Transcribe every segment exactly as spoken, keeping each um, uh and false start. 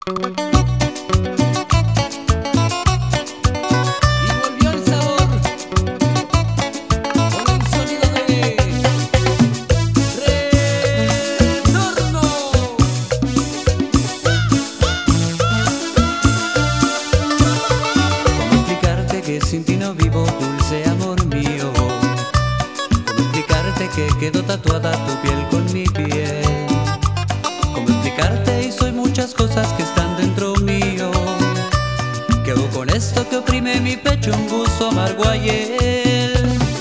Y volvió el sabor con el sonido de Retorno. ¿Cómo explicarte que sin ti no vivo, dulce amor mío? ¿Cómo explicarte que quedó tatuada tu piel con mi piel? ¿Cómo explicarte y soy muchas cosas que están dentro mío? ¿Qué hago con esto que oprime mi pecho, un gusto amargo ayer?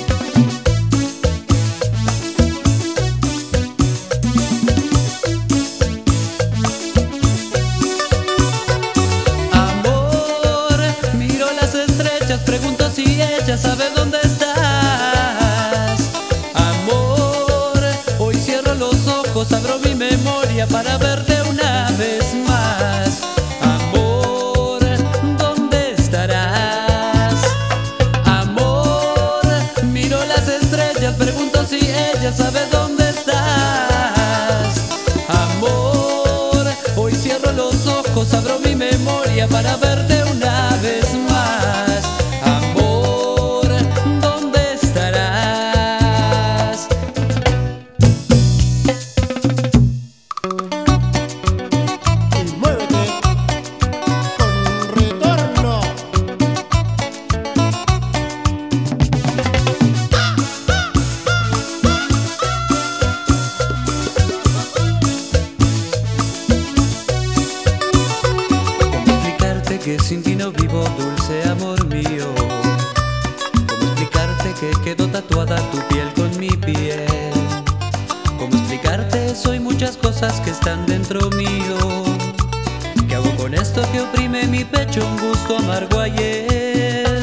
Amor, miro las estrellas, pregunto si ella sabe dónde estás. Amor, hoy cierro los ojos, abro mi memoria para verte una vez más. Amor, ¿dónde estarás? Amor, miro las estrellas, pregunto si ella sabe dónde estás. Amor, hoy cierro los ojos, abro mi memoria para verte una vez más. Amor, ¿dónde estarás? Y muévete con Retorno. ¿Cómo explicarte que sin ti no vivo, dulce amor mío? ¿Cómo explicarte que quedó tatuada tu piel con mi piel? ¿Cómo explicarte soy muchas cosas que están dentro mío? ¿Qué hago con esto que oprime mi pecho, un gusto amargo ayer?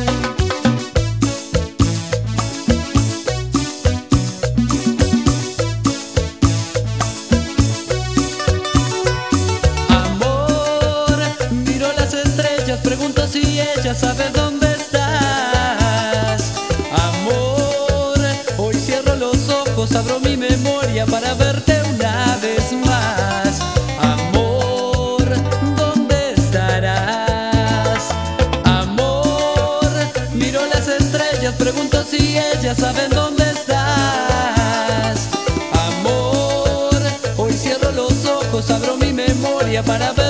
Amor, miro las estrellas, pregunto si ella sabe dónde estás. Amor, hoy cierro los ojos, abro mi memoria para verte una vez más. Amor, ¿dónde estarás? Amor, miro las estrellas, pregunto si ella sabe dónde estás. Amor, hoy cierro los ojos, abro mi memoria para ver